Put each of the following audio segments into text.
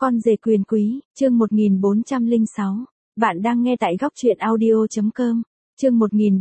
Con rể quyền quý, chương 1406. Bạn đang nghe tại góc truyện audio.com. Chương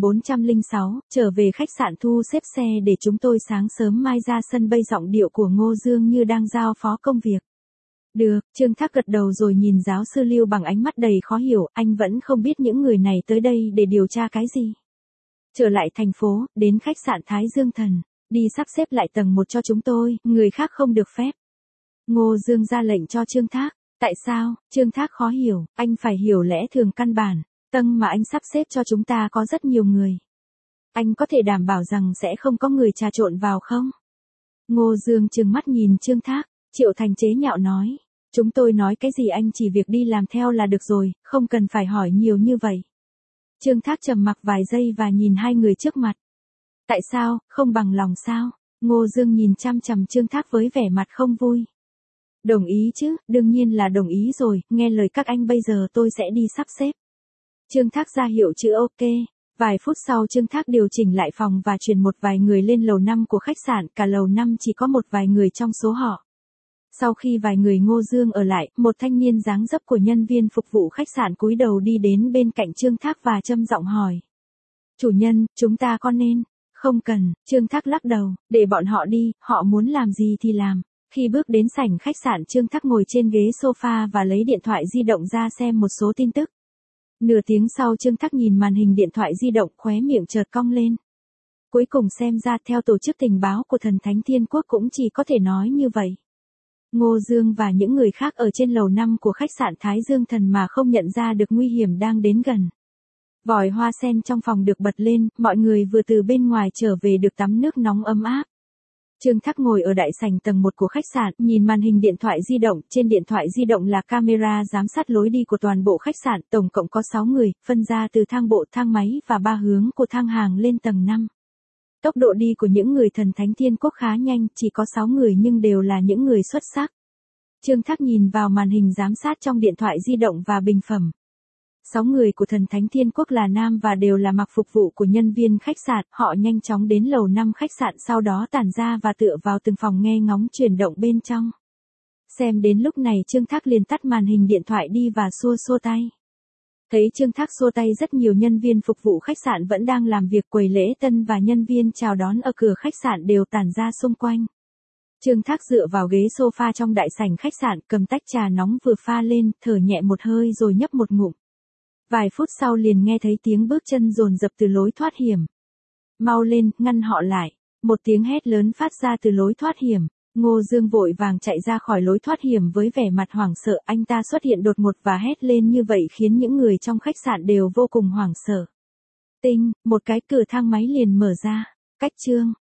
1406, trở về khách sạn thu xếp xe để chúng tôi sáng sớm mai ra sân bay. Giọng điệu của Ngô Dương như đang giao phó công việc. Được, Trương Thác gật đầu rồi nhìn giáo sư Lưu bằng ánh mắt đầy khó hiểu, anh vẫn không biết những người này tới đây để điều tra cái gì. Trở lại thành phố, đến khách sạn Thái Dương Thần, đi sắp xếp lại tầng 1 cho chúng tôi, người khác không được phép. Ngô Dương ra lệnh cho Trương Thác. Tại sao? Trương Thác khó hiểu, anh phải hiểu lẽ thường căn bản. Tầng mà anh sắp xếp cho chúng ta có rất nhiều người. Anh có thể đảm bảo rằng sẽ không có người trà trộn vào không? Ngô Dương trừng mắt nhìn Trương Thác. Triệu Thành chế nhạo nói. Chúng tôi nói cái gì anh chỉ việc đi làm theo là được rồi, không cần phải hỏi nhiều như vậy. Trương Thác trầm mặc vài giây và nhìn hai người trước mặt. Tại sao, không bằng lòng sao? Ngô Dương nhìn chăm chằm Trương Thác với vẻ mặt không vui. Đồng ý chứ, đương nhiên là đồng ý rồi, nghe lời các anh bây giờ tôi sẽ đi sắp xếp. Trương Thác ra hiệu chữ ok. Vài phút sau Trương Thác điều chỉnh lại phòng và chuyển một vài người lên lầu 5 của khách sạn, cả lầu 5 chỉ có một vài người trong số họ. Sau khi vài người Ngô Dương ở lại, một thanh niên dáng dấp của nhân viên phục vụ khách sạn cúi đầu đi đến bên cạnh Trương Thác và trầm giọng hỏi. Chủ nhân, chúng ta có nên? Không cần, Trương Thác lắc đầu, để bọn họ đi, họ muốn làm gì thì làm. Khi bước đến sảnh khách sạn Trương Thác ngồi trên ghế sofa và lấy điện thoại di động ra xem một số tin tức. Nửa tiếng sau Trương Thác nhìn màn hình điện thoại di động khóe miệng chợt cong lên. Cuối cùng xem ra theo tổ chức tình báo của thần thánh thiên quốc cũng chỉ có thể nói như vậy. Ngô Dương và những người khác ở trên lầu 5 của khách sạn Thái Dương Thần mà không nhận ra được nguy hiểm đang đến gần. Vòi hoa sen trong phòng được bật lên, mọi người vừa từ bên ngoài trở về được tắm nước nóng ấm áp. Trương Thác ngồi ở đại sảnh tầng 1 của khách sạn, nhìn màn hình điện thoại di động, trên điện thoại di động là camera giám sát lối đi của toàn bộ khách sạn, tổng cộng có 6 người, phân ra từ thang bộ, thang máy và 3 hướng của thang hàng lên tầng 5. Tốc độ đi của những người thần thánh thiên quốc khá nhanh, chỉ có 6 người nhưng đều là những người xuất sắc. Trương Thác nhìn vào màn hình giám sát trong điện thoại di động và bình phẩm. 6 người của thần thánh thiên quốc là nam và đều là mặc phục vụ của nhân viên khách sạn, họ nhanh chóng đến lầu 5 khách sạn sau đó tản ra và tựa vào từng phòng nghe ngóng chuyển động bên trong. Xem đến lúc này Trương Thác liền tắt màn hình điện thoại đi và xua xua tay. Thấy Trương Thác xua tay rất nhiều nhân viên phục vụ khách sạn vẫn đang làm việc, quầy lễ tân và nhân viên chào đón ở cửa khách sạn đều tản ra xung quanh. Trương Thác dựa vào ghế sofa trong đại sảnh khách sạn, cầm tách trà nóng vừa pha lên, thở nhẹ một hơi rồi nhấp một ngụm. Vài phút sau liền nghe thấy tiếng bước chân dồn dập từ lối thoát hiểm. Mau lên, ngăn họ lại. Một tiếng hét lớn phát ra từ lối thoát hiểm. Ngô Dương vội vàng chạy ra khỏi lối thoát hiểm với vẻ mặt hoảng sợ. Anh ta xuất hiện đột ngột và hét lên như vậy khiến những người trong khách sạn đều vô cùng hoảng sợ. Tinh, một cái cửa thang máy liền mở ra. Cách Trương